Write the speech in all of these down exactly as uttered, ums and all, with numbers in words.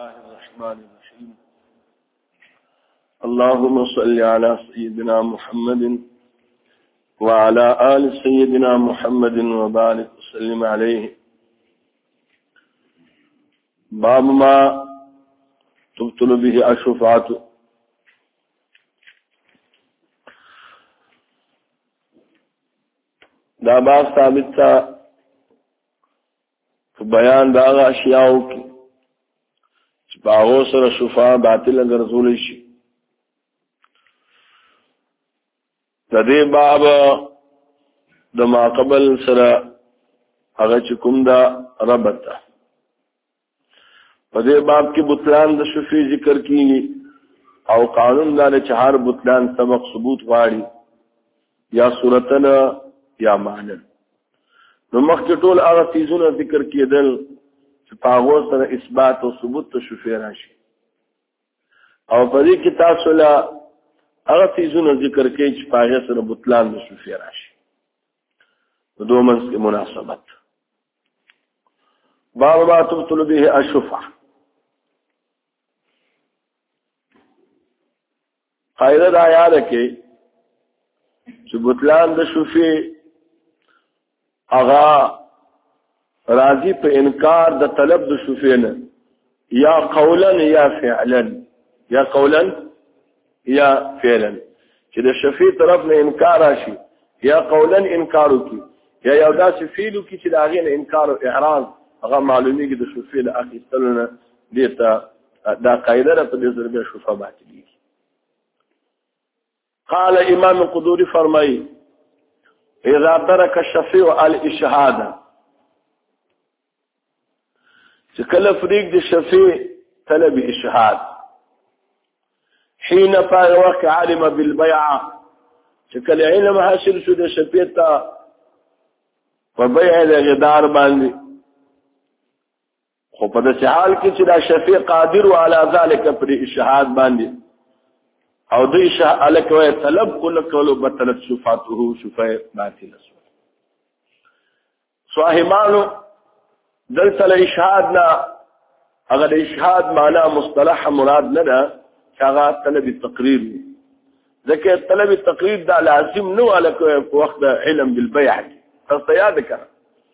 الله الرحمن الرحيم اللهم صل على سيدنا محمد وعلى آل سيدنا محمد وبارك وسلم عليه. باب ما تبطل به الشفاعة. دا باب ثابت تا بیان دا اشیاء کی باغو سره شفاعه باطل ګرځول شي. د دې باب د ما قبل سره هغه چې کوم دا ربط ده. په دې باب کې بطلان د شفیع ذکر کیږي او قانون دا چې هر بطلان سبق ثبوت غواړي یا صورتن یا معنی. نو مخکې ټول هغه چیزونه ذکر کېدل چې په هغو سره اثبات او ثبوت ته شفیع راشي او په دې کې تاسو له هغه چیزونه ذکر کوي چې په هغې سره بطلان د شفیع راشي. په دوه منځ کې مناسبت. باب ما تبطل به الشفعة. قاعده دا یاد کړئ چې بطلان د شفیع اغا راضی په انکار د طلب د شفیع نه یا قولا یا فعلا یا قولا یا فعلا چې د شفیع طرف نه انکار راشي یا قولا انکار وکي یا یو داسې فعل وکي چې د هغې نه انکار او اعراض هغه معلومیږي د شفیع له اخیستلو نه دې ته دا قاعده ده. په دې سره بیا شفاعه باطلېږي. قال امام قدوري فرمایي اذا ترك الشفيع الاشهاد چې کله فریق د شفیع طلب اشهاد حين فاغ وقت علم بالبيعه چې کله علم حاصل شو د شفیع ته په بیع د غدار باندې خو په داسې حال کې چې دا شفیع قادر على ذلك پر اشهاد باندې او دوی شه الکوي طلب کول کولو بطلت شفاعته شفاعه باطل شو. صاحبانو دلته اشهاد نه هغه د اشهاد معنا مصطلح مراد نه ده چې هغه طلب تقریر ځکه طلب تقریر دا لازم نه الکوي په وخت د علم بالبيع. تاسو یاد کړئ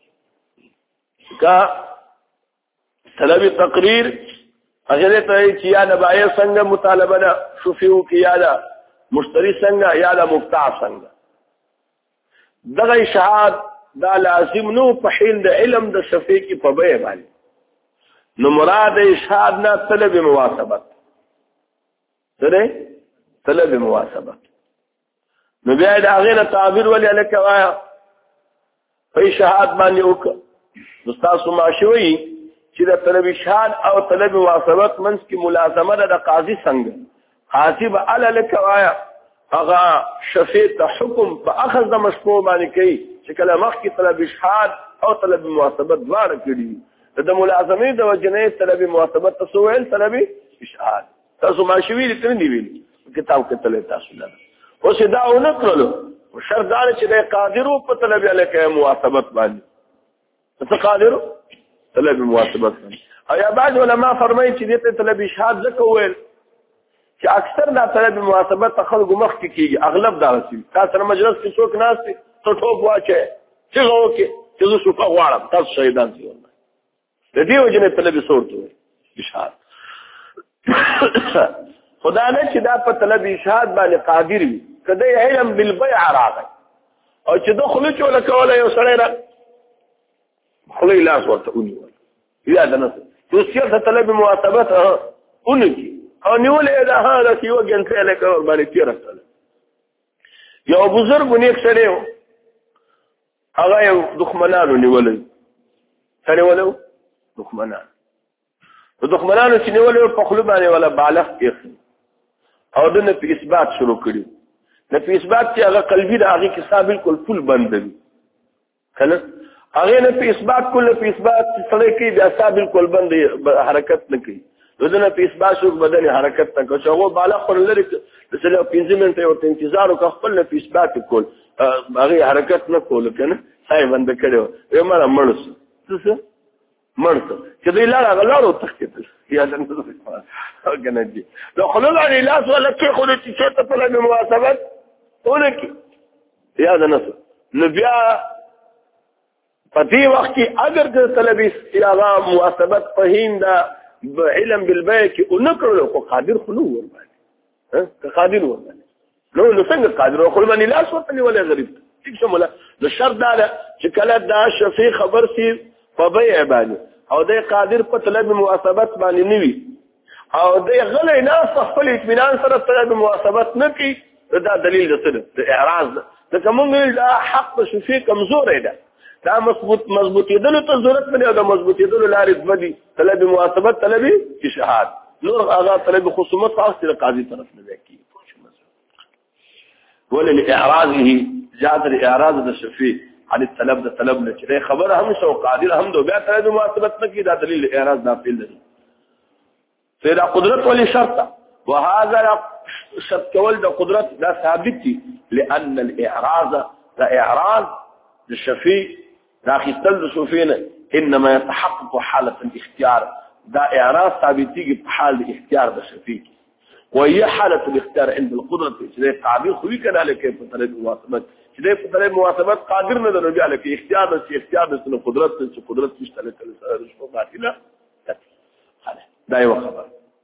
کا طلب تقریر هغه ته چې یا د بایع څنګه مطالبه ده شفیع کې یا د مشتری څنګه یا د مبتاع څنګه. دغه اشهاد دا لازم نو په حین د علم د شفیع کې په بیع باندې. نو مراد اشهاد نه طلب مواسبت سره طلب مواسبت. نو بیا د هغې نه تعبیر ولې هلکه وایه په اشهاد باندې وکړه. نو ستاسو ماشوي چې د طلب اشهاد او طلب مواسبت منځ کې ملازمه ده د قاضي څنګه. قاضي به اله لکه وایه هغه شفیع ته حکم په اخذ د مشفوع باندې کوي چې کله مخکې طلب اشهاد او طلب مواسبت دواړه کړي د ملازمې د وجې نه طلب مواسبت ته ویل طلب اشهاد. تاسو ماشوي دي که نه دي ویلي کتاب کې تللی تاسو لره. اوس دا ونه کړلو شرط دا چې دی قادر و په طلب هلکه مواسبت باندې. څه قادر و طلب مواسبت باندې. او یا بعض علما فرمایي چې دې ته طلب اشهاد ځکه وویل چې اکثر دا طلب مواسبت ته خلکو مخکې کېږي. اغلب دا رسي تا سره مجلس کې څوک ناست دی ته ټوپ واچوې چغه وکړې چې زه شفاعه غواړم تاسو شهیدان شئ. د دې وجې نه طلب څه ورته وایي اشهاد. خدا نه چې دا په طلب اشهاد باندې قادر وي که دی علم بالبیع راغی او چې ده خوله چوله کوله یو سړی را خوله یې لاس ورته ونیول یا د نه دوسیه ته طلب مواسبت ونکړي او نیولې یې ده ها داسې یوه ګنټه لکه ورباندې تېره کړله. یو بزرګ نیک سړی و هغه یو دښمنانو نیولی. څه نیولی و؟ دښمنان. د دښمنانو چې نیولی و په خوله باندې والا بالغ ایښي او ده نه په اثبات شروع کړي. نه په اثبات چې هغه قلبي د هغې کیسه بلکل پول بندوي که نه هغې نه په اثبات کله په اثبات چې سړی کوي بیا ستا بلکل بند حرکت نه کوي. نو ده نه په اثبات شو بدن یې حرکت نه کوي چې هغو بالغ خو لرې د سړي پنځه منټه یې ورته انتظار وکړه خپل نه په اثبات یې کول هغې حرکت نه کولو که نه ساه یې بنده کړې وه ویې مړه مړ شو څه څه مرته چې دوی لاړه غلاړو تختیدل یا څنګه کنه دي لو خلل علی لاس ولا کې خو دې چې ته په لمه مواسبت ولکه یا ده نص نبیا په دې وخت کې اگر د طلبي یا مواسبت فهیم دا علم بالبيع کې اونکړو خو قادر خلو ور باندې ها که قادر ور باندې نو نو څنګه قادر خو باندې لاس ورته ولا غریب ټیک شموله د شرط دا چې کله دا شفیع خبر سي په بیع باندې او د قادر په طلب مواسبت باندې نیوي او د غلې نه خپل اطمینان سره طلب مواسبت نه کوي دا دلیل د څه د اعراض د کوم دا حق شفیع کمزور دی دا مضبوط مضبوطیدلو ته ضرورت نه دی دا مضبوطیدلو لارې بدی طلب مواسبت طلب اشهاد نور هغه طلب خصومت خاصه قاضي طرف نه کوي ولل اعراضه جاد الاعراض د شفیع عن الطلب ده طلب نه چې خبر هم شو قادر هم دو بیا طلب مواسبت نه کی دا دلیل اعراض دا فعل دی فإذا قدرت ولي شرط وهذا شرط كول ده قدرت ده ثابت لأن الإعراض ده إعراض للشفيع ده خستل شوفينا إنما يتحقق حالة الاختيار ده إعراض ثابتي بحال الاختيار ده الشفيع وهي حالة الاختيار عند القدرة ده تعبير خوي كده على كيف طلب مواسبات ده طلب مواسبات قادر نه درجه على كيف اختيار ده اختيار ده قدرت ده قدرت مشترك الشفوع باطله دا یو خبر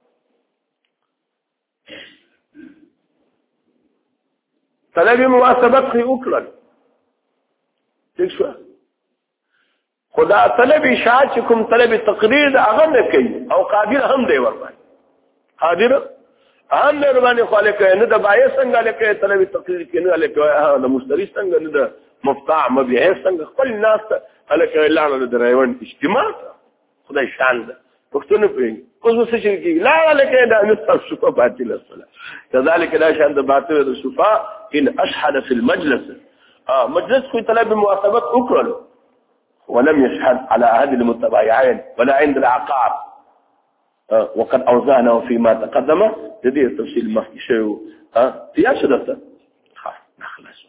طلب مواسبت خي وکړل ٹھیک شو خدا طلب اشاعت کوم طلب تقریر دا هغه نه کوي او قادر هم دی ور باندې قادر هم نه ور باندې خالق نه د بای څنګه لکه طلب تقریر کې نه لکه د مشتری څنګه نه د مفتاح مبيع څنګه خپل ناس الکه اعلان د درایون اجتماع خدای شان ده پښتون په اوس څه شي کې لا لکه دا نصف شفا باطل الصلاه كذلك لا شان باطل الشفا ان اشهد في المجلس اه مجلس کوئی طلب مواسبت وکړل ولم يشهد على احد المتبايعين ولا عند العقار اه وقد اوزعنا فيما تقدم تدي التفصيل ما في شيء اه يا شدته خلاص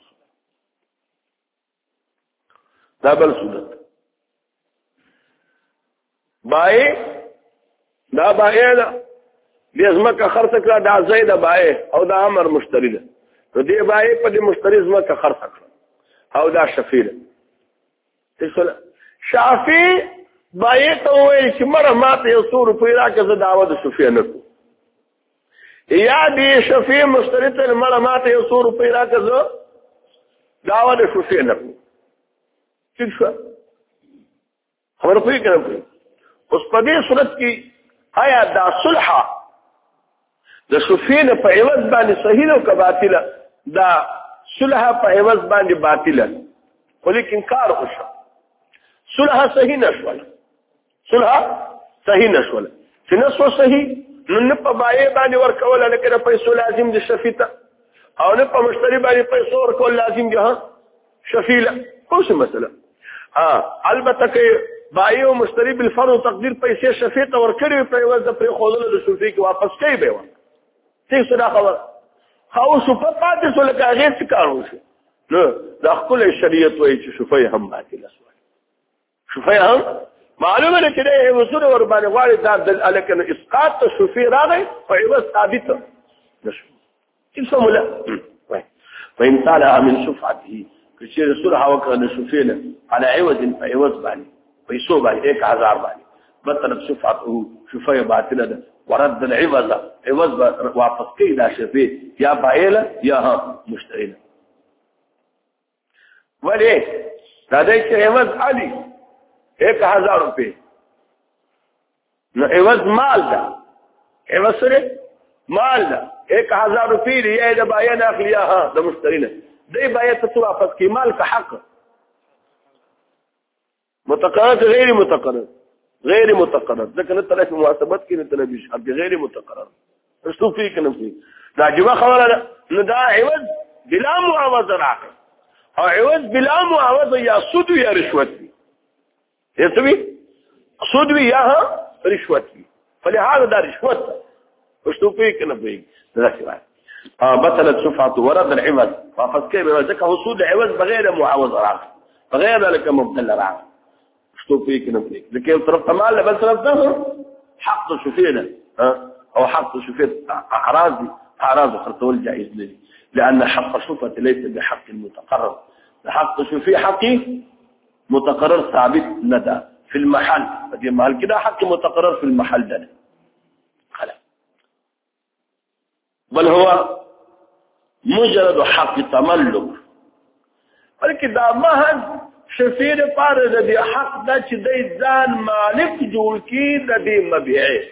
دا بل صورت باي دا بائع دا دې ازمکه خرڅ کړه دا زید بائع او دا امر مشتری ده نو دې بائع په دې مشتری ازمکه خرڅ کړه او دا شفیع ده څه شافعي بائع ته وایي چې مره ماته یو څو روپۍ راکړه زه دعوه د شفیع نه کوم یا دې شفیع مشتری ته مره ماته یو څو روپۍ راکړه زه دعوه د شفیع نه کوم څه شو خبر پوي کړم اوس په دې صورت کې آیا دا صلح د شفیع په عوض باندې صحیح او که باطله دا صلح په عوض باندې باطله ولیکن کار وشو صلح صحیح نشول صلح صحیح نشول چې نسو صحیح نو نه په بای باندې ورکول لکه پیسې لازم دي شفیع ته او نه په مشتری باندې پیسې ورکول لازم دي ها شفیع له اوس مثلا ها البته کې بای او مشتری بالفرض تقدیر پیسې شفیع ته ورکړي په عوض د پر خولونو د شفیع کې واپس کوي به و څه صدا خبر خو شو په پاتې سو لکه هغه څه کار وشي نو د خپل شریعت وایي چې شفیع هم باطل شو شفیع هم معلومه ده چې د وصول ور باندې غواړي دا د الکن اسقاط شفیع راغی په عوض ثابت نشو څه سموله وای وان طالع من شفعته چې رسول هوا کړه شفیع على عوض عوض باندې پیسو باندې ایک هزار باندې بطلب شفعته شفیع باطله ده ورد العوض عوض واپس کوي دا شفیع یا بایله یا مشتری ولی دا دې چې عوض علي ایک ہزار روپے نو عوض مال دا عوض سره مال دا ایک ہزار روپے دی یا دا بایه ناخلیا ها دا مشتری نه دی بایه ته واپس کی مال کا حق متقرر غیر متقرر غیر متقرر ځکه نه طرف محاسبت کې نه طلب شرط غیر متقرر رسو فی کنه فی دا جوه خبره نه دا عوض بلا معاوضه راغ او عوض بلا معاوضه یا سود یا رشوت يسوي سود وی یا رشوت وی فلهذا دا رشوت وشتو فيك انا فيك ذاك اه بطلت شفعه ورد العوض واپس کوي ځکه حصول عوض بغیر معاوضه راغ بغیر لك مبدل راغ شتو فيك نفسك لكن طرف مال بل طرف ده حق شفينا ها او حق شفيت اعراضي اعراض خرطول جائز لي لان حق الشفعة ليس بحق المتقرر حق شفي حقي متقرر ثابت ندى في المحل فدي محل كده حق متقرر في المحل ده خلاص بل هو مجرد حق تملك ولكن دا مهد شفیر پاره د دې حق د چې د ځان مالک جوړ کی د دې مبيع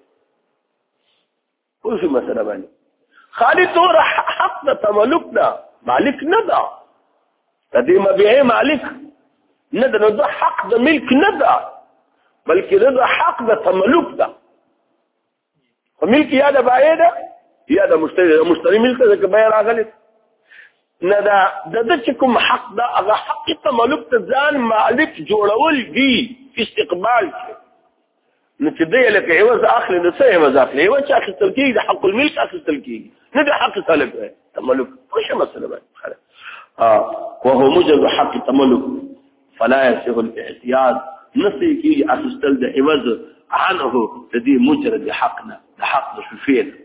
اوس مثلا باندې خالي تور حق د تملک دا مالک نه دا د دې مبيع مالک نه دا د حق د ملک نه دا بلکې د حق د تملک دا ملک یا د بایع ده یا د مشتری مشتری ملک ده بایع راغلی نه دا د چې کوم حق دا هغه حق تملک ته ځان مالک جوړول دي استقبال نو چې دی لکه عوض اخلي نو څه عوض اخلي عوض اخیستل کېږي د حق الملک اخیستل کېږي نه د حق طلب تملک وش مسله باندې اه وهو مجرد حق تملك فلا يصح الاعتياد نسي کېږي اخیستل د عوض عنه د دې مجرد حقنا د حق شفينا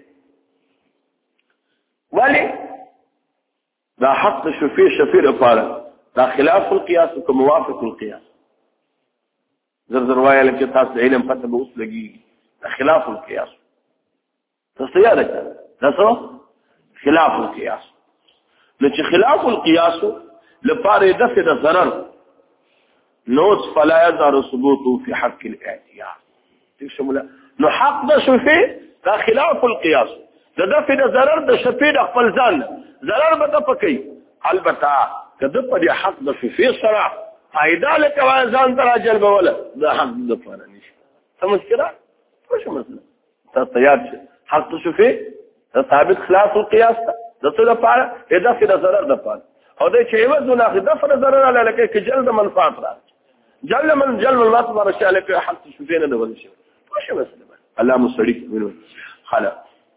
ولي دا حق شفيع شفيع لپاره دا خلاف القياس او موافق القياس زرزر وایا لکه تاسو علم پته به اوس لګي دا خلاف القياس تصياده ده څه خلاف القياس نو چې خلاف القياس لپاره دفع د ضرر نوت فلا يظهر ثبوته في حق الاعتياد تشمل نو حق د شفيع دا خلاف القياس د دفع د ضرر د شفيع د خپل ځان ضرر به ته پکې البته کله په دې حق د شفيع سره فائدہ لکه ځان تر جلب ولا د حق د فار نشي سمجھ کړه څه مسله ته تیار شې حق شفيع ثابت خلاف القياس د څه لپاره د دفع د ضرر د لپاره او د چې وزن اخر دفع د ضرر علی لکه کې جلب منفعت را جلب من جلب المطلب رشاء لکه حق شفيع نه ول شي څه مسله الله مصدق منو خلا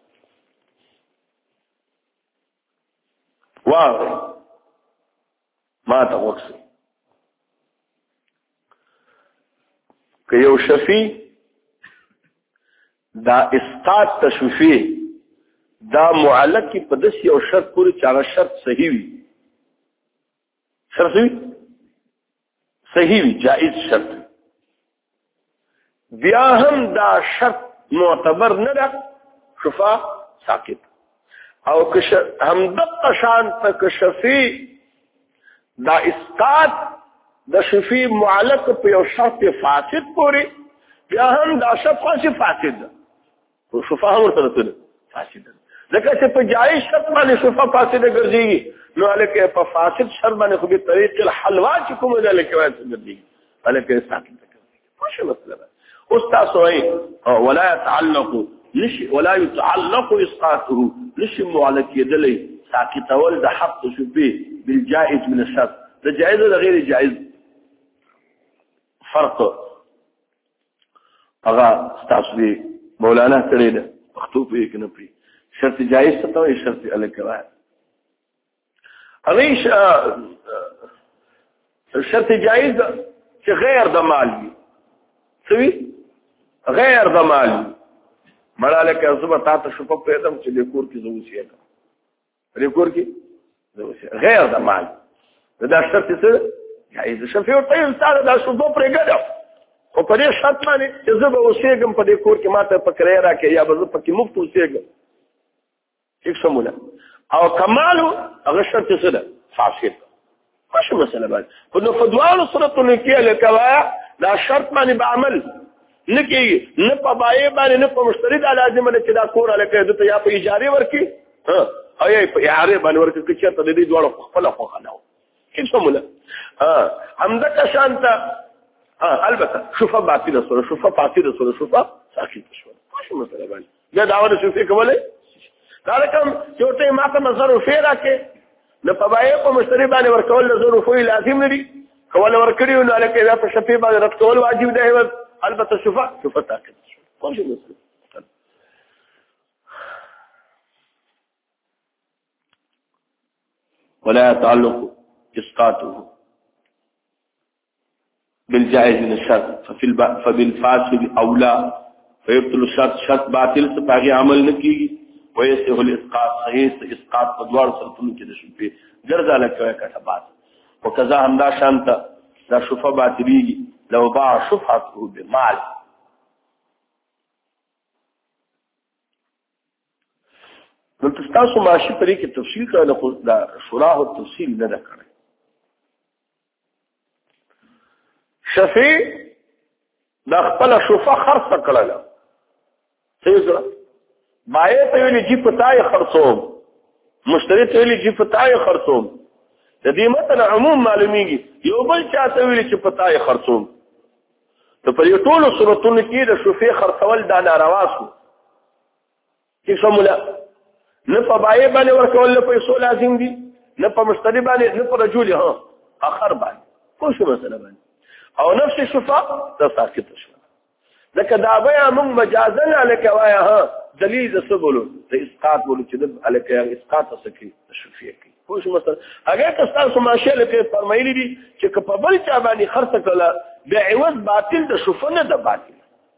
واو ما توقسي که یو شفی دا اسقاط تشفی دا معلق کی په داس یو شرط پوری چې شرط صحیح وي شرط وي صحیح وي جائز شرط بیا هم دا شرط معتبر نه ده شفا ساقط او که هم دقه شان ته شفی دا اسقاط د شفی معلق په یو شرط فاسد پوری بیا هم دا شرط فاسد ده او شفا هم ورته فاسد ده لکه چې په جائز شرط باندې شفا فاسد ګرځي نو الکه په فاسد شرط باندې خو به طریق الحلوا چې کوم ده لکه واسد ګرځي الکه ساقط ده څه مطلب او تاسو ای ولا يتعلق نشي ولا يتعلق اسقاطه نشي معلق يدلي ساقط ول ده حق شفي بالجائز من الشرط ده جائز ولا غير جائز فرق هغه تاسو دی مولانا کړی ده مخطوب یې کنه پی شرط جائز څه ته شرط الکراه هغه شرط جائز چې غیر د مال وي څه غیر د مال مړاله کې زما تاسو شپه پیدم چې د کور کې زوسیه ده د کور کې زوسیه غیر د مال دا شرط څه جائز شفیع طيب تعالی دا شو دوه پرګړو او په دې شرط باندې چې زه به اوسېږم په دې کور کې ماته پکړې راکې یا به زه پکې مفت اوسېږم هیڅ سمونه او کمالو هغه شرط څه ده فاسد ماشي مسله باندې په نو فدوالو صورتونو کې لکه دا شرط باندې بعمل نکي نه په بای باندې نه په مشتری د لازم نه چې دا کور لکه دته یا په اجاره ورکی ها او یا په اجاره باندې ورکی چې ته دې دوړو خپل خو خلاو هیڅ سمونه ها همدا شانته ها البته شوفه باطله سره شوفه باطله سره شوفه ساکت شو ماشي مسله باندې دا داونه شوفه کوله دا کوم چې ته ما ته نظر وفیرا کې نه په بای په مشتری باندې ورکول نظر وفوی لازم نه دي کول ورکړیو نه لکه دا په شفیع باندې رکول واجب دی البته شوفه شوفه تاکد ماشي مسله ولا يتعلق اسقاطه بالجائز من الشرط ففي الب... فبالفاسد اولى فيبطل الشرط شرط باطل څه باغي عمل نکي ويسه الاسقاط صحیح اسقاط په دوار شرطونو کې د شفي ګرځاله کوي کټه بات وکذا همدا شانت دا شفه باطلي لو باع شفعته بمال نو تاسو ماشي پرې کې تفصیل کړل خو دا شرح او تفصیل نه ده کړی شفیع دا خپل شفه خرڅ کړل څه وکړه بای ته ویلي چې پتاي خرڅوم مشتری ته ویلي چې پتاي خرڅوم د دې متن عموم معلومیږي یو بل چاته ویلي چې پتاي خرڅوم ته په یو ټولو صورتونو کې د شفیع خرڅول دا ناروا شو چې څومره نه په بای باندې ورکول له پیسو لازم دي نه په مشتری باندې نه په رجل ها اخر باندې خو شو مثلا باندې او نفس الشفاء ده ساکت شو ځکه دا بیا موږ مجازا لکه وایا ها دلیل د سبولو د اسقاط بولو چې د الکه اسقاط سکی شفیع کی خو شو مثلا هغه کستان سو ماشه لکه فرمایلی دي چې په بل چا باندې خرڅ کړه به عوض باطل د شفاء نه د باطل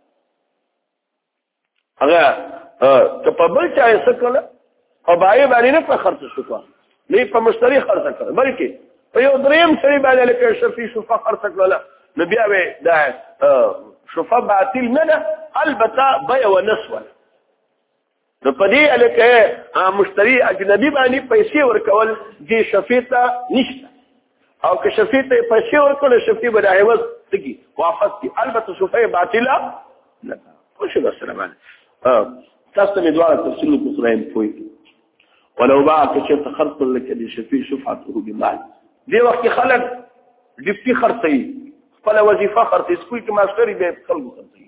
هغه ته په بل چا یې سکله او بای باندې نه په خرڅ شو نه په مشتری خرڅ کړ بلکې په یو دریم سری باندې لکه شفیع شفا خرڅ کړل نو بیا به دا شفا باطل نه نه البته بيع ونسوه نو په دې لکه مشتری اجنبي باندې پیسې ورکول دي شفیع ته نشته او که شفیع ته پیسې ورکول شفیع به عوض تګي واپس دي البته شفیع باطله نه خو شو سره باندې تاسو می دوه تفصیل کو سره پوي ولو باع كشف خرط لك لشفيع شفعته بمال دي وقت خلق دفتي خرطي خپل وظیفه خرطي سکول کې ماستری به خلق خرطي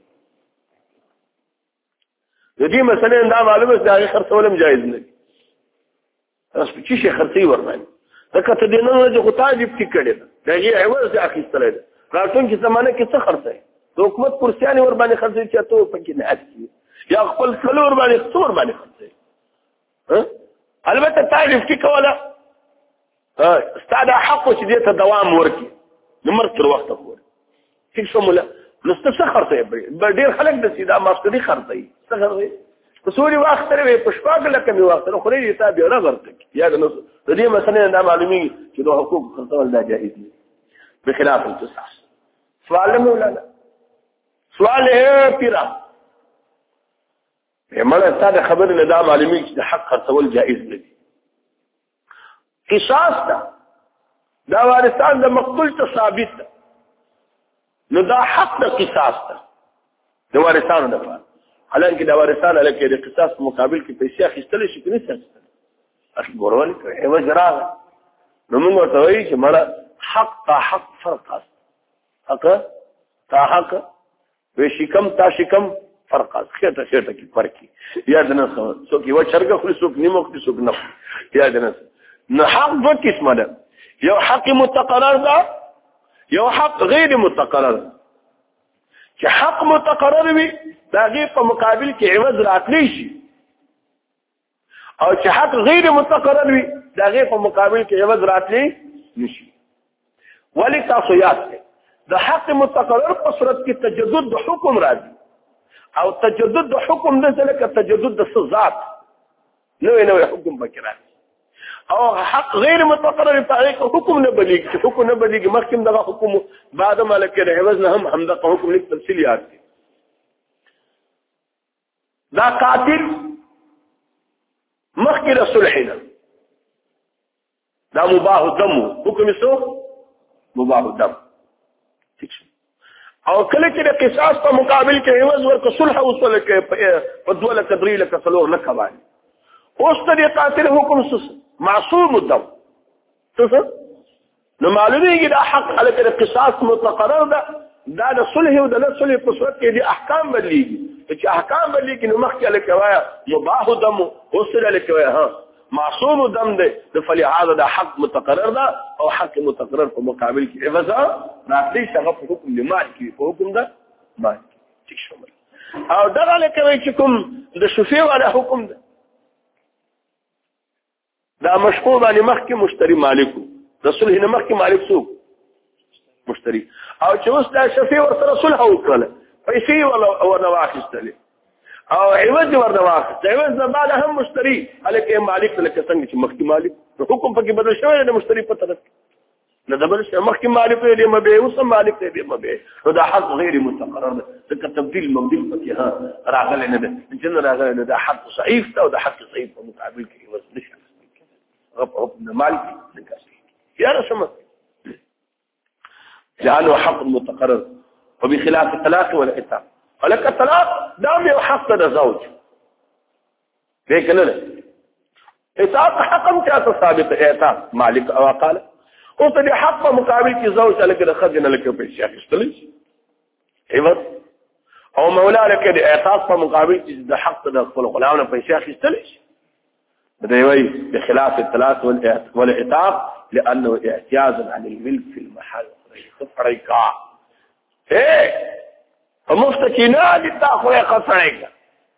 دي مثلا دا معلومه دا خرطولم جایز نه تاسو چې شي خرطي ورمن دا کته دینه نه خو تا دفتي کړي دا یې عوض اخیستل ده راتون کې زمانه کې څه خرطي د حکومت پرسیانی ور باندې خرطي چې ته پکې نه اچي یا خپل کلور باندې څور باندې خرطي ها البته تعرف کی کوله استاد حق چې دې ته دوام ورکي نمر تر وخت پورې ټیک شومله نو څه خرڅه به ډیر خلک د سیدا ماستری خرڅي څه خرڅي تصوري وخت لري په شپږ لکه می وخت خو لري ته به راغورته یا د نو د دې مثلا دا معلومي چې د حقوق خرڅول دا جائز دي بخلاف القصاص سوال مولانا سوال ہے پیرا مړه ستاسو خبر نه دا معلومي چې حق خرڅول جائز نه دي قصاص دا دا وارثان د مقتول ته ثابت ده نو دا حق د قصاص ده د وارثانو لپاره حالانکه دا وارثان لکه د قصاص په مقابل کې پیسې اخیستل شي کني څه اصل ګورول کوي ایو جرا نو موږ ورته وایي چې مړه حق تا حق فرق است حق تا حق وشکم تا شکم فرق است خیته خیته کی فرقی یاد نه څو کی و چرګه خو څوک نیمه خو څوک نه یاد نه نه حق دو قسمه ده یو حق متقرر ده یو حق غیر متقرر چې حق متقرر وي دا غیر په مقابل کې عوض راتلی شي او چې حق غیر متقرر وي دا غیر په مقابل کې عوض راتلی نشي ولی تاسو یاد کړئ د حق متقرر په صورت کې تجدد د حکم راځي او تجدد د حکم د ځکه تجدد د ذات نوې نوې حکم پکې راځي او حق غیر متقرر طریق حکم نه بلیږي چې حکم نه بلیږي مخکې دغه حکم بعد ملک د عوض نه هم هم دغه حکم لیک تفصیل یاد دي دا قاتل مخکې د صلحنا دا مباح دم حکم څه مباح دم او کله چې د قصاص په مقابل کې عوض ورک صلح او صلح کې په دوله تدریل کې څلور لکه باندې اوس د قاتل حکم څه معصوم الدم څه نو معلومیږي دا حق علي د قصاص متقرر ده دا د صلح او د نه صلح په صورت کې دي احکام بدليږي چې احکام بدليږي نو مخکې لکه وایا مباح دم او صلح لکه وایا ها معصوم الدم ده فلهذا ده حق متقرر ده او حق متقرر په مقابل کې عوض راځي څنګه په حکم د مال کې په حکم ده مال ټیک شومل او دا لکه وایي چې کوم د شفیع ولا حکم ده دا مشفوع باندې مخکې مشتری مالک د صلح نه مخکې مالک څوک مشتري او چې اوس دا شفیع ورسره صلح وکړه پیسې ورنه واخیستلې او عوض ورنه واخیست عوض نه بعد هم مشتري الکه مالک لکه څنګه چې مخکې مالک حکم پکې بدل شوی د مشتري په طرف نه دبل مخکې مالک دې مبيع اوس مالک دې مبيع نو دا حق غیر مستقرر ده ځکه تبديل مبدل پکې ها راغلی نه ده چې نه راغلی نه ده حق ضعیف ده او د حق ضعیف په مقابل کې عوض نشي غف غف مالک نکاسي يا رسمه لأنه حق متقرر وبخلاف الطلاق والعتاق ولك الطلاق دام حق الزوج ليك لا عتاق حقم كاس ثابت عتاق مالك او قال وطلع حق مقابل كي زوج لك خذنا لك بالشيخ اشتلش عوض او مولا لك عتاق مقابل كي حق دخل غلامنا بالشيخ اشتلش بده يوي بخلاف الطلاق والعتاق لانه اعتياز عن الملك في المحل فريقا ايه ومفتكينا لتاخوية قصريقا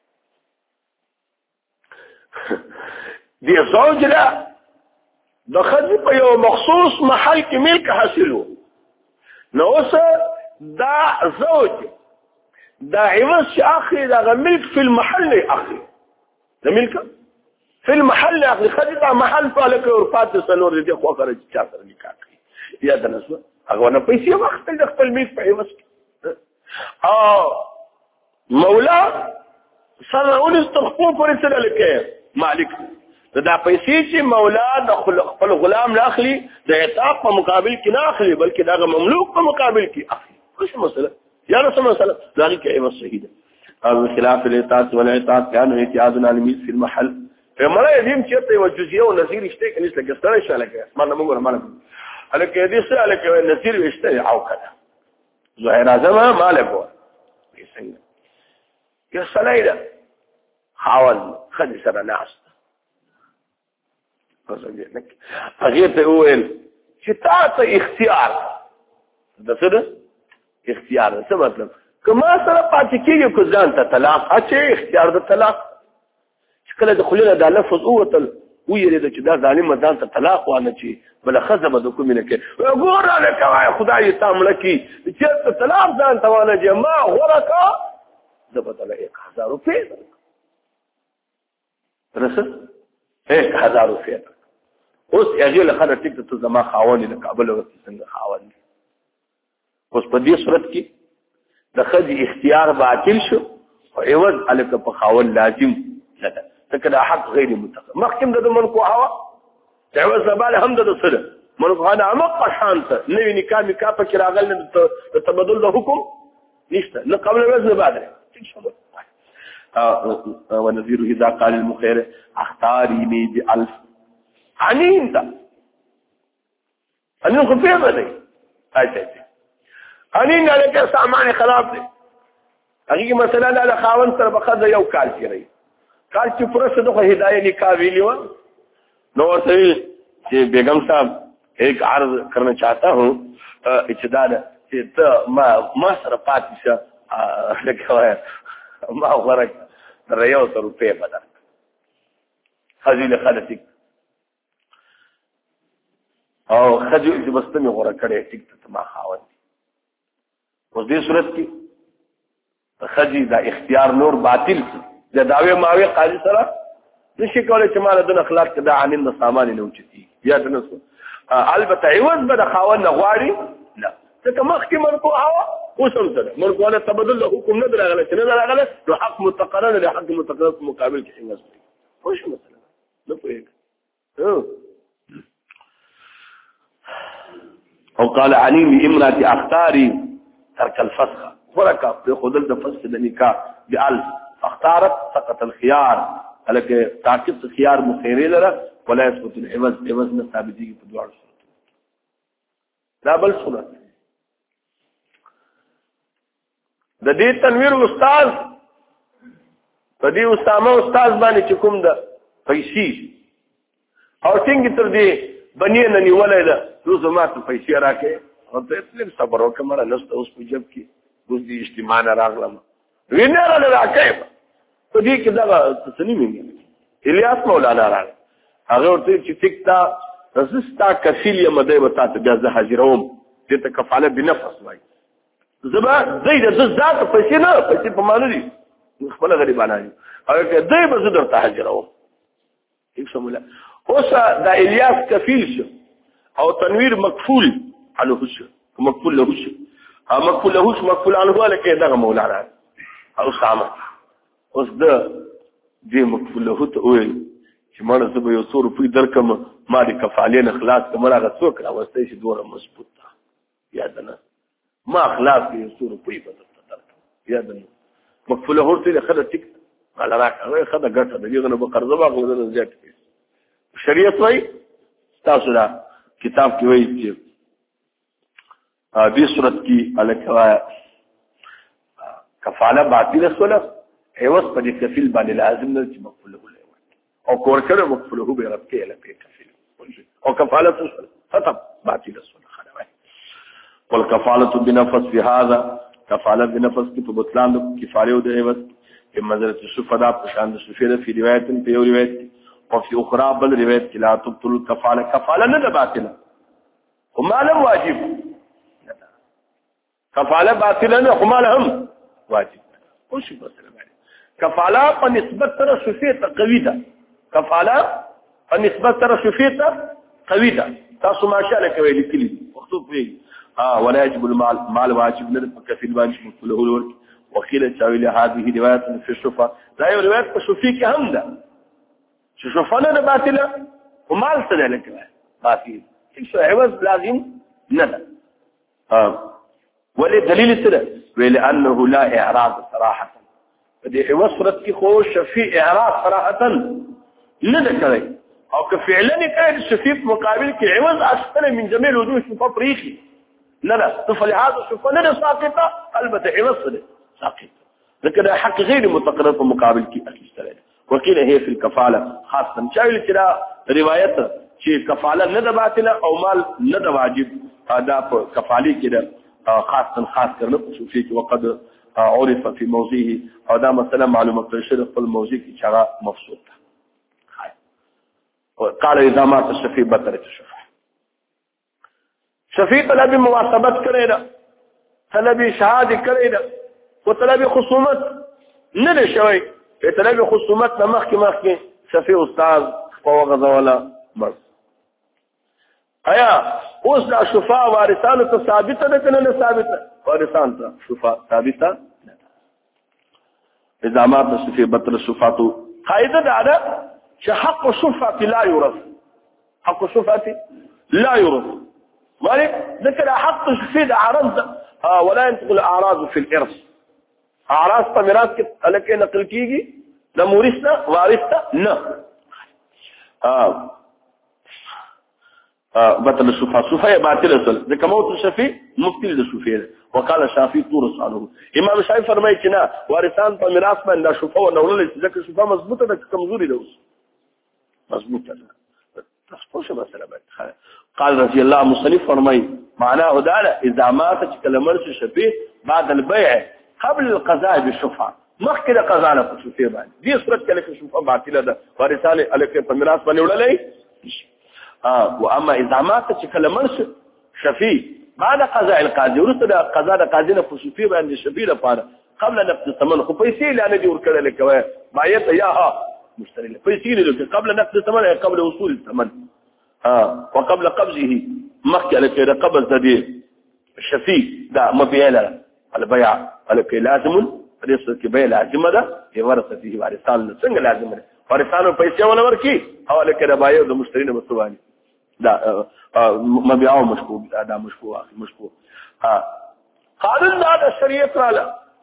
دي زوج لا دخل بيو مخصوص محل كي ملك حاصلو نوسا دا زوج دا عوض اخي دا ملك في المحل اخي دا ملك في المحل اخي خدت محل فالك ورفات سنور دي اخوة خرج چاثر نكاكي يا دنسوا اغوانا پیسې وخت د خپل میک په عوض او مولا سره ونس تخفو پر سره لکه مالک دا پیسې چې مولا د خپل غلام نه اخلي د عتاق په مقابل کې نه اخلي بلکې دا مملوک په مقابل کې اخلي څه مسله یا رسول الله صلی الله علیه وسلم ذلك عوض صحیح ده او خلاف العتاق والعتاق كان اعتياد على الميل في المحل فمرا يديم چرته وجزئيه ونظیر شته کنيس لګستره شاله کې اسمان موږ رمانه الکه دې سره الکه نصیر وشته او کړه ظاهر اعظم مالک و څنګه کې سلایدا حاول خد سره ناس هغه ته وویل چې تاسو اختیار د څه اختیار څه مطلب کما سره پاتې کېږي کو ځان ته طلاق اچي اختیار د طلاق کله د خلیل د لفظ اوتل ویری د چې دا ظالم ځان ته طلاق وانه چی بل خزم د کوم نه کې وګور له کوي خدای تعالی کی چې طلاق ځان ته وانه جما غورکا د بدل एक हज़ार روپے درسه एक हज़ार روپے اوس هغه له خلک ټیک ته زما خاوني د کابل ورته څنګه خاوني اوس په دې صورت کې د خځې اختیار باطل شو او عوض الک په خاون لازم نه ده ځکه دا حق غیر متقر مخکم د منکو هوا عوض زباله هم د سره منکو انا عمق شانته نوی نکاح نکاح په راغل نه تبادل د حکم نشته نه قبل وزن بعد ان شاء الله ونذير اذا قال المخير اختاريني بألف عنين ده عنين خفيه بدي اجي عنين عليك سامان خلاف دي حقيقي مثلا لا خاون تر بخذ یو کال کړی کال چې پرسته د هدايه نکاح ویلیو نو ورته چې بیگم صاحب ایک عرض کرنا چاہتا ہوں اچداد چې ته ما ما سره پاتې شه لکه ما غوړک ریو سره روپے بدل خزیل خلصک او خجو چې بستمه غوړه کړي ټیک ته ما خاوند اوس دې صورت کې خجی دا اختیار نور باطل دا داوی ماوی قاضي سره نشي کولای چې مال د اخلاق دا عن السامان نه اوچتي یا د نسو البته عوض به د خاوند غواړي لا ځکه مخکې مرکو هوا وسم سره مرکو له تبادل حکم نه درغله چې نه درغله نو حق متقرر له حق متقرر په مقابل کې څنګه وي خوش مثلا نو پوهیږي او قال علي لامرأة اختاري ترك الفسخ فرقا بخدل د فسخ د نکاح بألف اختارت سقط الخيار لکه تعقیب خيار مخيره لره ولا يثبت العوض عوض نه ثابتيږي په دوه صورت دا بل صورت د دې تنویر استاد په دې اسامه استاد باندې چې کوم د پیسې او څنګه تر دې بنی نه نیولای دا روز ما ته پیسې راکې او ته تل صبر وکړه مړه نست اوس په جب کې اوس دې اجتماع نه راغلم وینه را راکې په دې کې دا څه نه مینه الیاس مولانا راغی هغه ورته چې ټیک تا رسستا کفیل یم دې وتا ته جزه حاضروم دې ته کفاله بنفس وایي زبا زید د ذات پیسې نه پیسې په معنی دي خپل غریبانه دي او که دای به زه درته حجرو هیڅ سمولا اوس دا الیاس کفیل شو او تنویر مکفول عنه شو مکفول له شو ها مکفول له شو مکفول عنه لکه دغه مولانا او سامه اوس د دې مکفول له ته وایي چې مړ زه به یو څو روپۍ درکم ما د کفالې نه خلاص کړم هغه څوک راوستی چې دومره مضبوط ده یاد نه ما خلاص کې یو څو روپۍ به درته درکړم یاد نه مکفوله ورته د خدای ټیک على راکړه خدای ګټه د دې نه به قرض واغله د زیات شریعت وایي تاسو دا کتاب کې وایي چې دې صورت کې الکوایا کفاله باطله سوله هیوس په دې کفیل باندې لازم نه چې مکفوله ولې او کور کړه مکفوله به رب کې له کفیل او کفاله سوله ختم باطله سوله خدای والکفاله بنفس في هذا کفاله بنفس کی په بطلان د کفاره او د هیوس په منزله الشفدا په شان د شفیره په روایت په یو روایت او په اخرى بل روایت کې لا تبطل الكفاله کفاله نه باطله هم له واجب کفاله باطله نه هم له هم واجب او شی مثلا کفاله په نسبت سره شفیته قوی ده کفاله په نسبت سره شفیته قوی ده تاسو ماشاءالله کوي لیکلي وختو په اه ولا يجب المال مال واجب نه په کفیل باندې مطلوب ورک وقيل تاويل هذه روایت في الشفاء لا یو روایت په شفیع کې هم ده چې شفاء نه باطله ومال څه ده لکه باطل هیڅ عوض لازم نه ده اه ولې دلیل څه ده ویل انه لا اعراض صراحه دې عوض صورت کې خو شفیع اعراض صراحه نه ده کوي او که فعلا کوي شفیع مقابل کې عوض اصلا من جميع الوجوه شفاء طريقي لا لا فلهذا شفاء لا ساقطه البته عوض ده ساقط لكن حق غير متقرر في مقابل كي اكيد وقيل هي في الكفاله خاصه شايل كده روايات شيء كفاله ندى باطله او مال ندى واجب هذا كفالي كده خاصه خاص کرنا شوفي وقد عرف في موضعه هذا مثلا معلومات الشرف في الموضوع کی شرع مفصول قال اذا مات الشفيع بطلت الشفاعه شفيع طلب مواسبت کرے نا طلب شهاده کرے نا وطلب خصومت نه شوي په طلب خصومت نه مخکې مخکې شفیع استاد په وغځ ولا بس آیا اوس د شفاء وارثانو ته ثابته ده کنه نه ثابته وارثان ته شفاء ثابته نه اذا ما تصفي بطل الشفاعه قاعده ده چې حق الشفاعه لا يورث حق الشفاعه لا يورث مالك ذكر حق الشفيع عرض ولا ينتقل الاعراض في الارث اعراض په میراث کې الکه نقل کیږي د مورثنا وارث نه اه اه بطل الشفاعه شفاعه باطله سل د کموت الشفيع مبطل للشفيع وقال الشافعي تورث عنه امام شافعي فرمایي چې نه وارثان په میراث باندې شفاعه نولل چې ځکه شفاعه مضبوطه ده کمزوري ده اوس مضبوطه ده تاسو څه مسله باندې قال رضي الله مصنف فرمایي معناه ده اذا مات كلمه الشفيع بعد البيع قبل القضاء بالشفعه مخکې د قضا نه په شفیع باندې دې صورت کې لکه شفعه باطله ده وارثان الکه په میراث باندې وړلې اه و اما اذا مات چې کله مرش شفیع بعد قضاء القاضي ورته د قضا د قاضي نه په شفیع باندې شفیع لپاره قبل نقد الثمن خو پیسې لانه دي ورکړل کوي باید یا ها مشتري پیسې لکه قبل نقد الثمن قبل وصول الثمن اه وقبل قبضه مخکې لکه د قبض د دې شفیع دا مبيع له البيع الکه لازم پرېسته کې به لازم ده چې ورثه فيه وارثان څنګه لازم ده وارثانو پیسې ولا ورکی او لکه د بایو د مشتری نه مسوالي دا مبيع او مشکوک دا مشکوک مشکوک ها قانون دا د شریعت رااله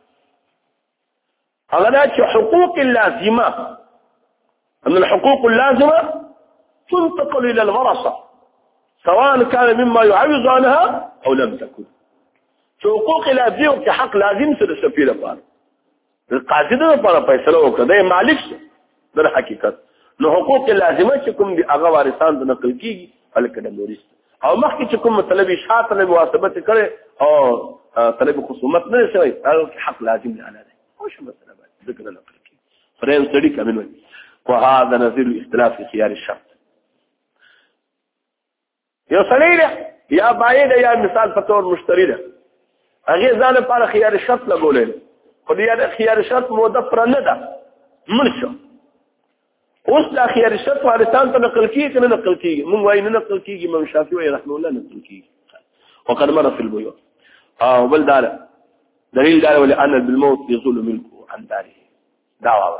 هغه چې حقوق اللازمه ان الحقوق اللازمه تنتقل الى الورثه سواء كان مما يعوض عنها او لم تكن حقوق لازم کې حق لازم سره شفیع لپاره القاضي ده لپاره فیصله وکړه د مالک څخه د حقیقت نو حقوق لازمه چې کوم دي هغه وارثان د نقل کیږي الکه د مورث او مخکې چې کوم مطلب شاعت له مواسبت کړي او طلب خصومت نه شوی هغه حق لازم نه اله او شو مثلا ذکر نقل کیږي فرین سړي کمن وي وهذا نظير الاختلاف في خيار الشرط یو سړی یا بای ده یا مثال په تور مشتری ده هغه ځان لپاره خيار شرط لګولې خو دې خيار شرط موده پر نه ده منشو اوس لا خيار شرط وارثان ته نقل کیږي نه نقل کیږي مونږ وایو نه نقل کیږي امام شافعي وایي رحمه الله نقل کیږي وقد مر في البيوع اه بل دار دليل دار ولأن بالموت يزول ملكه عن داره دعوه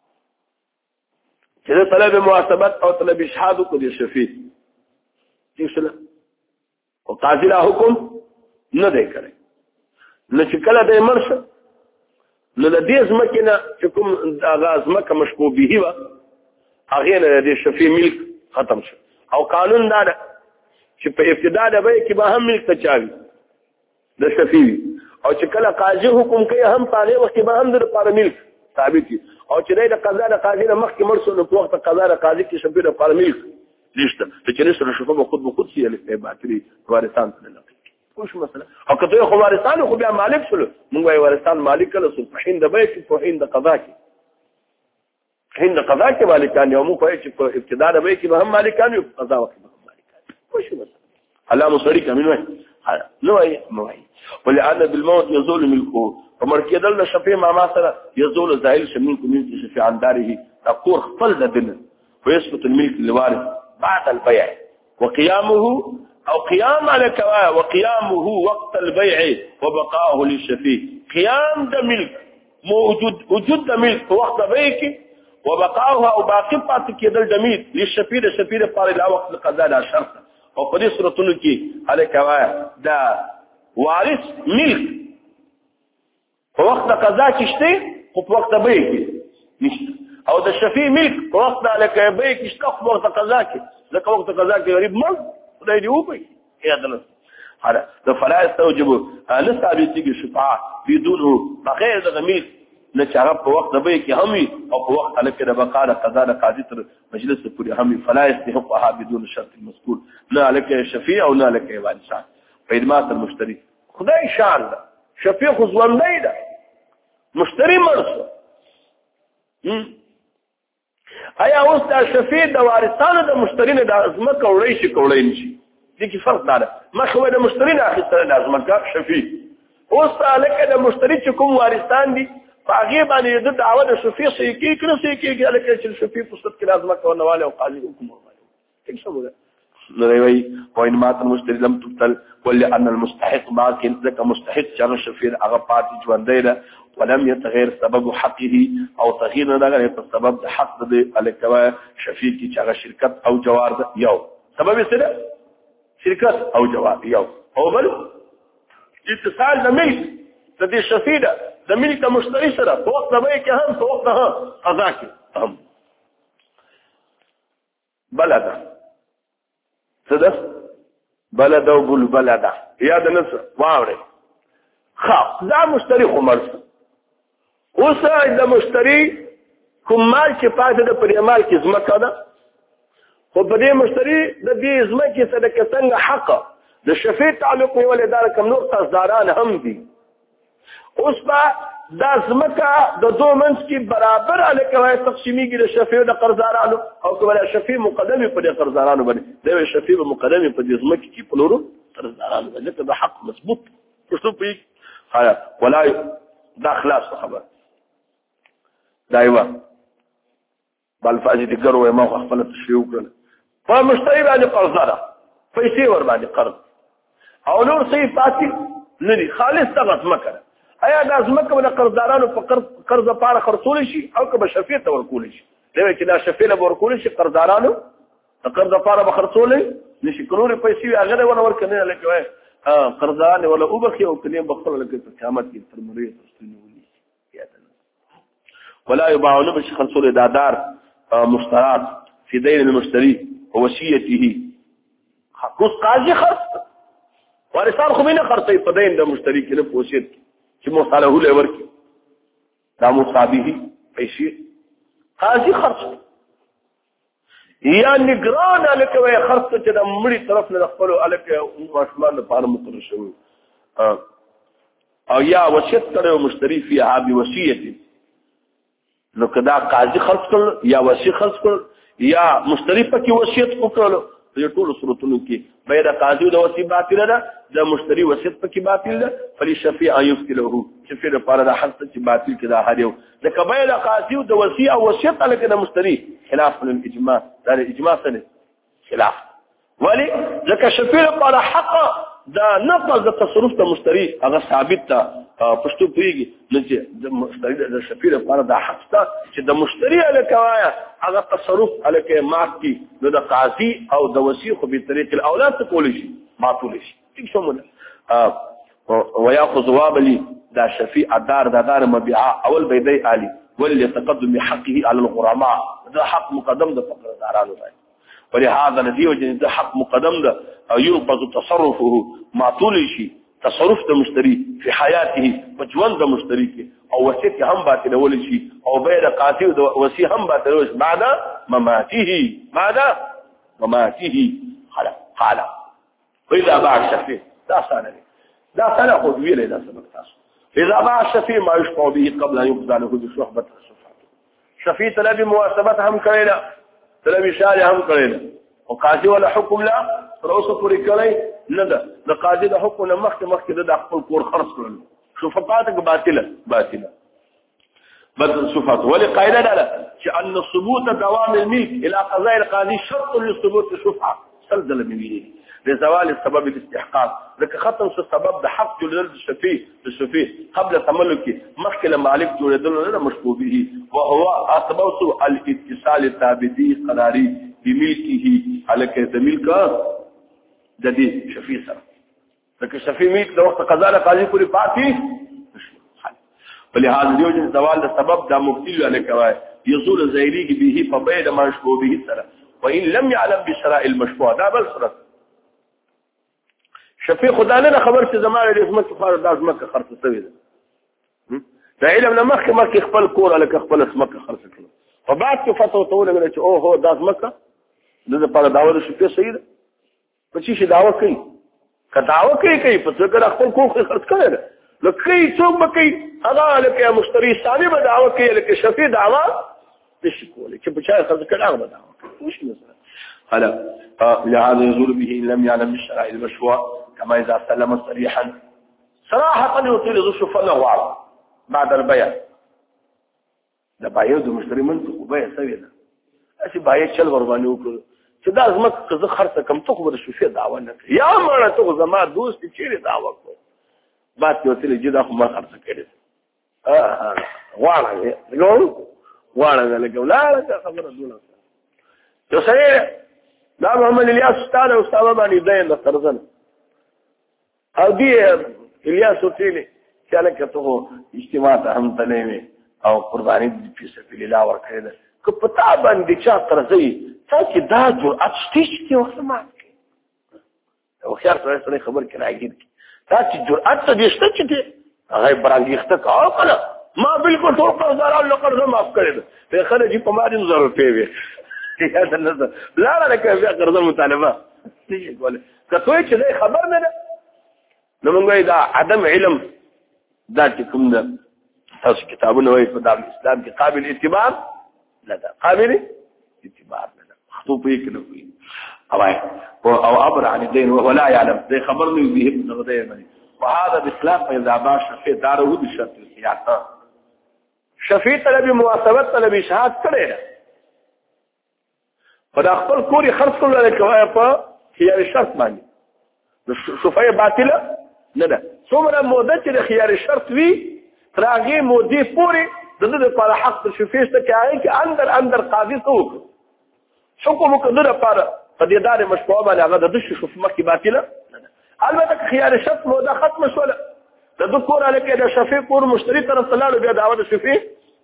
كده طلب محاسبات او طلب اشهاد کو دي شفيع څه او تعزیل حکم نه دی کړی نو چې کله د مرشه نو د دې ځمکې نه چې کوم هغه ځمکه مشکوبه وي هغه نه د شفیع ملک ختم شو او قانون دا ده چې په ابتدا د به کې به هم ملک ته چاوي د شفیع او چې کله قاضي حکم کوي هم په هغه وخت به هم د لپاره ملک ثابت دي او چې د قضا د قاضي نه مخکې مرسو نو په وخت قضا د قاضي کې شفیع د لپاره ملک نشته چې نشته شفیع به خود به خود شي له باطري وارثان ته نه کوم مثلا او کته خو وارثان خو بیا مالک شول موږ وايي وارثان مالک له سو په هند به کې په هند قضا کې هند قضا کې مالکان یو مو کوي چې په ابتدا د به کې به هم مالکان یو قضا وکړي هم مالکان کوم مثلا الله مصري کمن وای نو وايي نو وايي ولأن بالموت يزول ملكه فمر کېدل شفیع ما ما سره يزول زائل شمن کوم شفیع عن داره تقور خپل دنه ويثبت الملك للوارث بعد البيع وقيامه او قيام على كوا وقيامه وقت البيع وبقاؤه للشفيع قيام ده ملك موجود وجود ده ملك وقت بيع وبقاؤه او باقي پات کېدل د ملک للشفيع د شفيع پر لا وقت القضاء لا شرط او په دې صورتونو کې على كوا ده وارث ملك په وخت قضا کې شته او په وخت بيع کې نشته او د شفيع ملک په وخت على كوا بيع کې شته په وخت قضا کې لکه وخت قضا کې غریب مل خدای دې وکړي یا دلته هذا ده فلا يستوجب نستعبيتي شفاعه بدونه بغير ضمير نچاره په وخت به کې همي او په وخت علي کې د بقا د قضا د قاضي تر مجلس پورې همي فلا يستحقها بدون شرط المذكور نه عليك شفيع او نه عليك وارثان خدمات المشتري خدای شان ده شفيع خو ځوندای ده مشتري مرسو ایا اوس دا شفیع د وارثانو د مشتری نه د ازمکه وړي شي کولای نشي دي کې فرق دی مخه د مشتری نه اخیستل د ازمکه شفیع اوس الکه د مشتری چې کوم وارثان دي هغه باندې د دعوه د شفیع سي کې کړه سي کې الکه چې شفیع په صد کې د ازمکه او نواله او قاضي حکم ورغلی څه سمونه نوی وین مات المشتری لم تبتل ولأن المستحق باقي ذك مستحق چې شفیع هغه پاتې ژوندې ده ولم يتغير سبب حقه او تغيير نه په سبب د حق د الکوا شفیع کی چې شرکت او جوار ده یو سبب څه ده شرکت او جوار یو او بل اتصال د ملک د دې شفیع ده د ملک مشتری سره په وخت به کې هم په وخت ها قضا کې هم بلد څه ده بلد او بل بلد یاد نه واوري خاص دا مشتری خو مرسه اوس د مشتری کوم مال چې پاتې د پرې مال کې ځمکه ده خو په دې مشتری د دې ځمکې سره څنګه حق د شفیع تعلق نیول دار کوم نور قرضداران هم دي اوس با د ځمکه د دوه منځ کې برابر الکوي تقسیمیږي د شفیع د قرضدارانو او کومه شفیع مقدمه په دې قرضدارانو باندې د شفیع مقدمه په دې ځمکه کې په نورو قرضدارانو باندې د حق مضبوط پښتو په ولا دا خلاص خبر دایوا بل فاجي دي ګرو ما خپل تشریو کړل په مشتری باندې قرضدار پیسې ور باندې قرض او نور صحیح فاتي ندي خالص تغت مکه ایا د ازمکه ول قرضدارانو په قرض قرض لپاره خرڅول شي او که به شفیع ته ورکول شي دا چې دا شفیع له ورکول شي قرضدارانو د قرض لپاره به خرڅول نشي کولای پیسې هغه ور ورکنه لکه ها قرضداران ولا وبخي او کلیم بخل لکه قیامت کې تر مریض تستنی ولا يباع نبش خلصول دادار مشترات في دين المشتري ووصيته حقوق قاضي خرص وارثان خو مینه خرصي په دین د مشتري کې نه وصیت چې مصالحه له ورکی دا مصابه پیسې قاضي خرص یا نگران الکوي خرص چې د مړي طرف نه خپل الکه ماشمان لپاره مقرر شوی او یا وصیت کړو مشتري فيها بوصيته نو کدا قاضي خرڅ کړ یا وصي خرڅ کړ یا مشتری پکې وصیت وکړ په ټولو صورتونو کې بيد قاضي د وصي باطل ده د مشتري وصیت پکې باطل ده فلشفيع ان يفتله شفيع لپاره د حق چې باطل کړه هر یو د کبیر قاضي د وصي او وصیت الکه د مشتري خلاف الاجماع دا الاجماع سره خلاف ولی ځکه شفيع لپاره حق دا نقض د تصرف د مشتري هغه ثابت ده پښتو پیږي چې د مشتري د شفيع لپاره د حق ته چې د مشتري الکه وایا هغه تصرف الکه ماکي نو د قاضي او د وصي خو به طریق الاولاد تقول شي معطول شي څه شمول وياخذ وابلي دا شفيع دار دا دار مبيعه اول بيدي علي واللي تقدم بحقه على الغرماء ده حق مقدم د فقر دارانو دی ولهذا الذي وجد حق مقدم ده ينقض تصرفه معطول شي تصرف د مشتري في حياته وجوان د مشتري کې او وصیت هم باطل ول شي او بيد قاضي او وصي هم باطل ول بعد مماته بعد مماته خلا خلا واذا باع الشفيع دا ثاني دا ثاني خذ ویل دا سبق تاسو اذا باع الشفيع ما يشفع به قبل ان يقضى له بصحبه الشفعه شفيع طلب مواسبه هم کړي طلب شارع هم کړي او قاضي ولا حکم لا رؤوس پوری کړي نه ده د قاضي د حکم نه مخکې مخکې د خپل کور خرڅ کړل شفقاتك باطله باطله بدل شفقات ولي قاعده ده چې ان ثبوت دوام الملك الى قضاء القاضي شرط لثبوت الشفعه سلسله من لزوال السبب الاستحقاق لك ختم السبب ده حق جلد الشفيع الشفيع قبل تملكه مخکې مالک جوړېدل نه مشبوه به وهو اثبوت الاتصال الثابتي قراري بملكه على كذا ملكه د دې شفيع سره لکه شفيع ملک د وخت قضا قاضي پوری پاتې ولهذا يوجد زوال السبب ده مبتل على كواي يزول زيريك به فبيد ما مشبوه به سره وان لم يعلم بشراء المشبوه ده بل سره شفيع خدای نه خبر چې زماره د اسمت خبر د اسمت خرڅ شوی ده دا علم نه مخکې مخکې خپل کور الک خپل اسمت خرڅ کړو په بعد کې فتوا ته ولګل چې او هو د اسمت د لپاره داوود شفيع صحیح ده په چې داوا کوي که داوا کوي کوي په څه کې خپل کور خرڅ کړي لکه څوک به کوي هغه لکه مشتري ثاني به داوا کوي لکه شفيع داوا نشي کولی چې په چا خرڅ کړي هغه به داوا کوي مش مثلا هلا لهذا يزول به ان لم يعلم بالشرع المشروع كما إذا سلم صريحا صراحة يطيل ذو شفاء له بعد البيع ده بايع ذو مشتري منطق وبيع سوي ده أشي بايع شل غرباني وكل شدا أزمك قز خرصة كم تقبل الشفاء دعوة لك يا مرة تقول ما دوس تشيري دعوة بعد يطيل جدا أخو ما خرصة كده آه وانا يقول وانا قال لا لا خبر دولا يصير لا محمد الياس استاذ واستاذ بني دين القرضنا او دی الیاس وتیلی چې لکه ته اجتماع ته هم تلې او قرباني په سبیل الله ورکړل که پتا باندې چا قرضې تا چې دا جرأت شته چې وخت ما او خيار سره خبر کړه اګید تا چې جرأت ته دې شته چې هغه برانګیخته کاو کړه ما بالکل ټول قرضداران له قرض معاف کړل په خرجې په ما دې ضرورت پیوي یا د نظر لا لا لکه بیا قرض مطالبه څه کوله کته چې خبر نه نو موږ دا عدم علم دا چې کوم ده تاسو کتابونه وایي په دار اسلام کې قابل اعتبار لا دا قابل اعتبار نه ده خطوب یې کنه وي او او امر عن الدين ولا يعلم ده خبرني به بغداد مني وهذا بخلاف اذا باش في داره بشرط الخيار شفيع طلب مواسبه طلب اشهاد کړي په خپل کوري خرڅ کول لکه په خيار شرط باندې شفيع باطله نه ده څومره موده چې د خيار شرط وي تراغي مودي پوری د دې لپاره حق شفيع ته کوي چې اندر اندر قاضي څوک حکم کوي لپاره قضیدار مشروع باندې هغه د شفيع مکه باطله البته خيار شرط موده ختم شوله د دکور الکه د شفيع پور مشتري طرف طلال بیا دعوه شفيع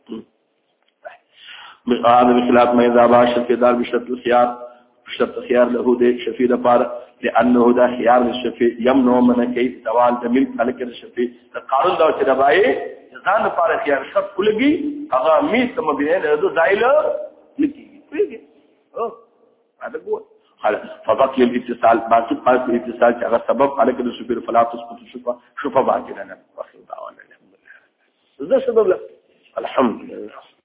هذا بخلاف ما اذا باش الكدار بشرط الخيار بشرط الخيار له ده شفيع لپاره لانه ده خيار الشفيع يمنع من كيف دوال د ملک الکه الشفيع قانون دا چې دبای ځان لپاره خيار شرط کولږي هغه میت مبین له زایل لکېږي او هذا هو خلاص فبقي الاتصال باقي قاس الاتصال چې هغه سبب الکه الشفيع فلا تسقط الشفعه شفعه باطله نه واخر دعوانا الحمد لله ده سبب له الحمد لله